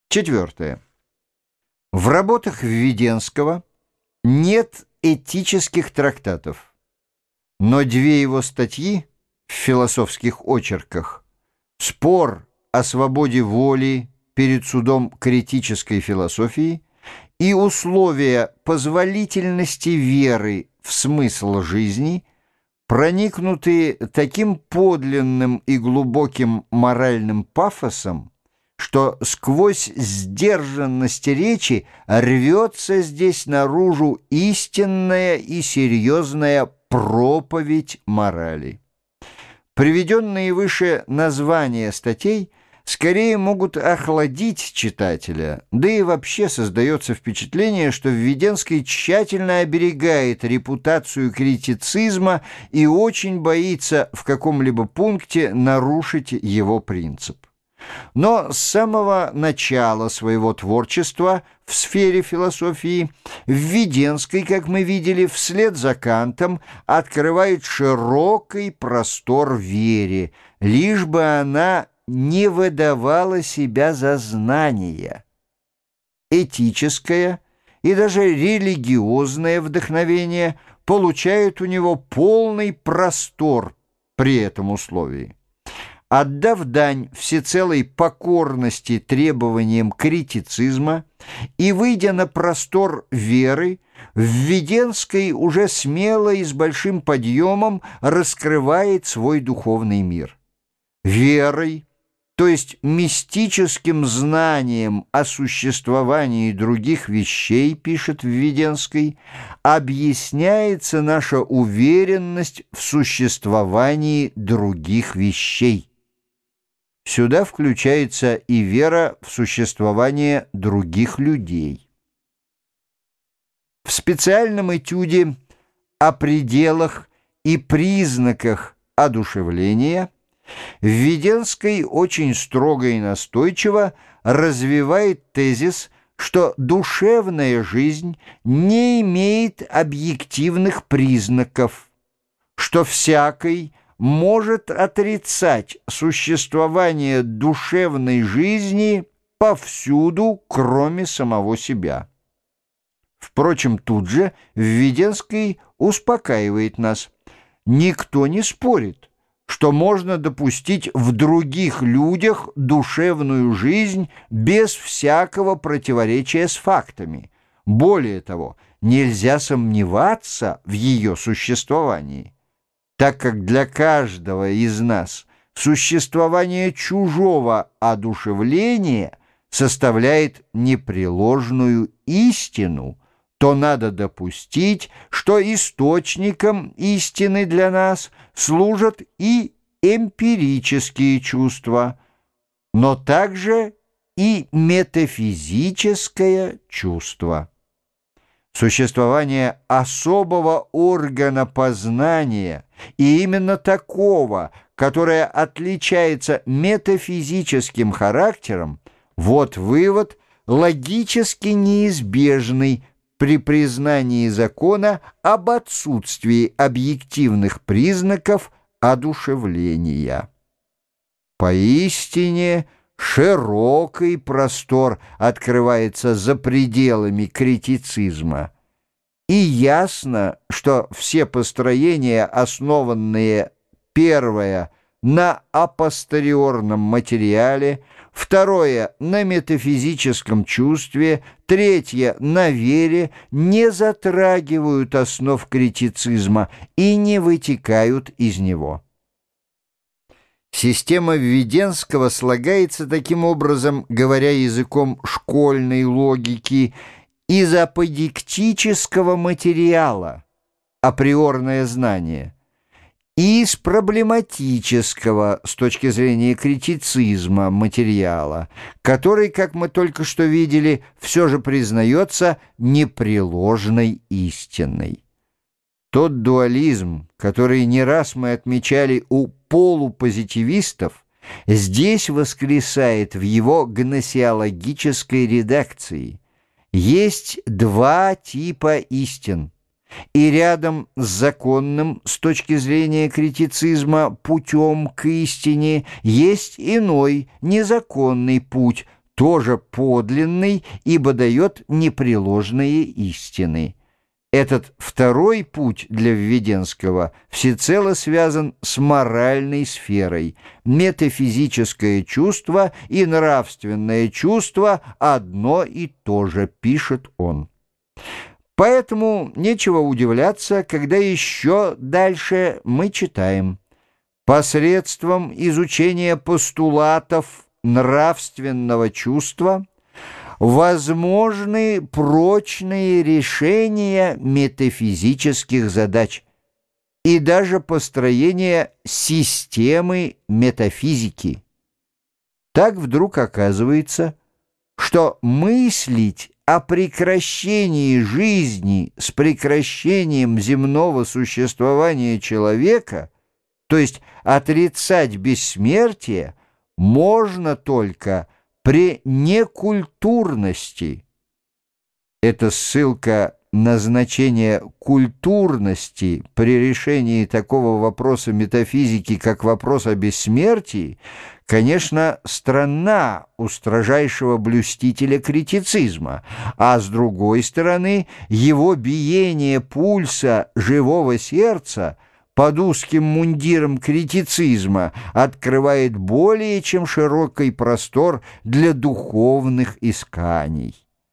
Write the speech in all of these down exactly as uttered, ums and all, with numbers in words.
Четвертое. В работах Введенского нет этических трактатов, но две его статьи в философских очерках «Спор о свободе воли перед судом критической философии» и «Условия позволительности веры в смысл жизни», проникнутые таким подлинным и глубоким моральным пафосом, что сквозь сдержанность речи рвется здесь наружу истинная и серьезная проповедь морали. Приведенные выше названия статей скорее могут охладить читателя, да и вообще создается впечатление, что Введенский тщательно оберегает репутацию критицизма и очень боится в каком-либо пункте нарушить его принцип. Но с самого начала своего творчества в сфере философии Введенский, как мы видели, вслед за Кантом открывает широкий простор вере, лишь бы она не выдавала себя за знания. Этическое и даже религиозное вдохновение получают у него полный простор при этом условии. Отдав дань всецелой покорности требованиям критицизма и выйдя на простор веры, Введенский уже смело и с большим подъемом раскрывает свой духовный мир. Верой, то есть мистическим знанием о существовании других вещей, пишет Введенский, объясняется наша уверенность в существовании других вещей. Сюда включается и вера в существование других людей. В специальном этюде о пределах и признаках одушевления Введенский очень строго и настойчиво развивает тезис, что душевная жизнь не имеет объективных признаков, что всякий может отрицать существование душевной жизни повсюду, кроме самого себя. Впрочем, тут же Введенский успокаивает нас. Никто не спорит, что можно допустить в других людях душевную жизнь без всякого противоречия с фактами. Более того, нельзя сомневаться в ее существовании, так как для каждого из нас существование чужого одушевления составляет непреложную истину, то надо допустить, что источником истины для нас служат и эмпирические чувства, но также и метафизическое чувство. Существование особого органа познания, и именно такого, которое отличается метафизическим характером, вот вывод логически неизбежный при признании закона об отсутствии объективных признаков одушевления. Поистине широкий простор открывается за пределами критицизма, и ясно, что все построения, основанные, первое, на апостериорном материале, второе — на метафизическом чувстве, третье — на вере, не затрагивают основ критицизма и не вытекают из него. Система Введенского слагается таким образом, говоря языком школьной логики, из аподиктического материала, априорное знание, и из проблематического, с точки зрения критицизма, материала, который, как мы только что видели, все же признается непреложной истиной. Тот дуализм, который не раз мы отмечали у полупозитивистов, здесь воскресает в его гносеологической редакции. Есть два типа истин, и рядом с законным, с точки зрения критицизма, путем к истине есть иной, незаконный путь, тоже подлинный, ибо дает непреложные истины. Этот второй путь для Введенского всецело связан с моральной сферой. Метафизическое чувство и нравственное чувство одно и то же, пишет он. Поэтому нечего удивляться, когда еще дальше мы читаем: посредством изучения постулатов нравственного чувства возможны прочные решения метафизических задач и даже построение системы метафизики. Так вдруг оказывается, что мыслить о прекращении жизни с прекращением земного существования человека, то есть отрицать бессмертие, можно только при некультурности. Это ссылка на значение культурности при решении такого вопроса метафизики, как вопрос о бессмертии, конечно, странна у строжайшего блюстителя критицизма, а с другой стороны, его биение пульса живого сердца под узким мундиром критицизма открывает более чем широкий простор для духовных исканий.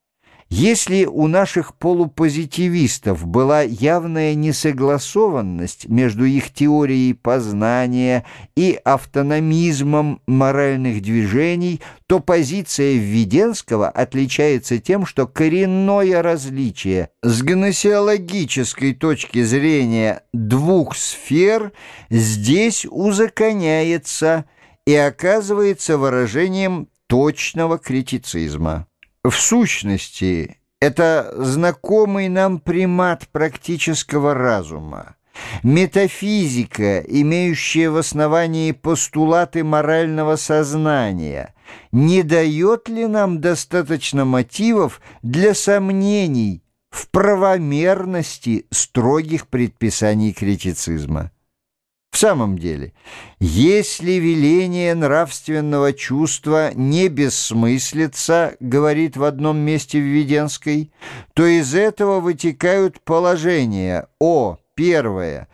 Если у наших полупозитивистов была явная несогласованность между их теорией познания и автономизмом моральных движений, то позиция Введенского отличается тем, что коренное различие с гносеологической точки зрения двух сфер здесь узаконяется и оказывается выражением точного критицизма. В сущности, это знакомый нам примат практического разума. Метафизика, имеющая в основании постулаты морального сознания, не дает ли нам достаточно мотивов для сомнений в правомерности строгих предписаний критицизма? В самом деле, если веление нравственного чувства не бессмыслица, говорит в одном месте Введенской, то из этого вытекают положения о, первое,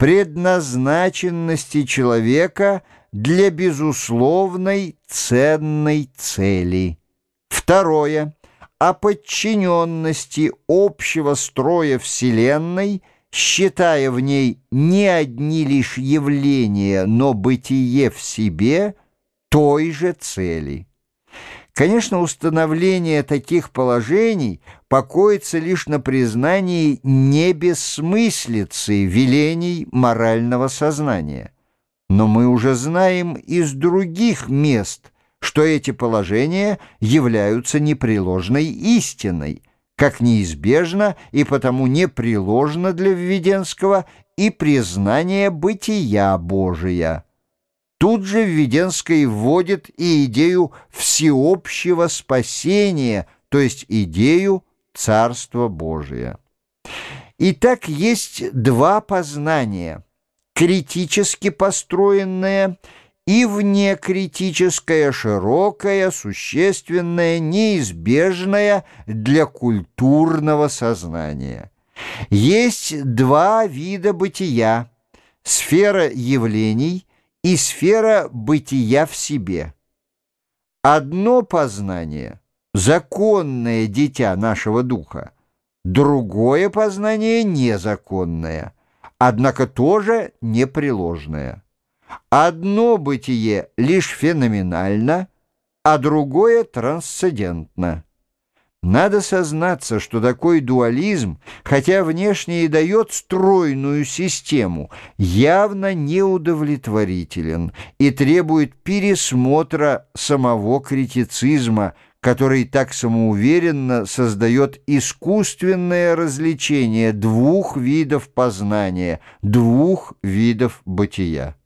предназначенности человека для безусловной ценной цели, второе, о подчиненности общего строя Вселенной, считая в ней не одни лишь явления, но бытие в себе той же цели. Конечно, установление таких положений покоится лишь на признании небессмыслицы велений морального сознания. Но мы уже знаем из других мест, что эти положения являются непреложной истиной, как неизбежно и потому непреложно для Введенского и признание бытия Божия. Тут же Введенский вводит и идею всеобщего спасения, то есть идею Царства Божия. Итак, есть два познания: критически построенное и внекритическое, широкое, существенное, неизбежное для культурного сознания. Есть два вида бытия: сфера явлений и сфера бытия в себе. Одно познание — законное дитя нашего духа, другое познание — незаконное, однако тоже непреложное. Одно бытие лишь феноменально, а другое трансцендентно. Надо сознаться, что такой дуализм, хотя внешне и дает стройную систему, явно неудовлетворителен и требует пересмотра самого критицизма, который так самоуверенно создает искусственное развлечение двух видов познания, двух видов бытия.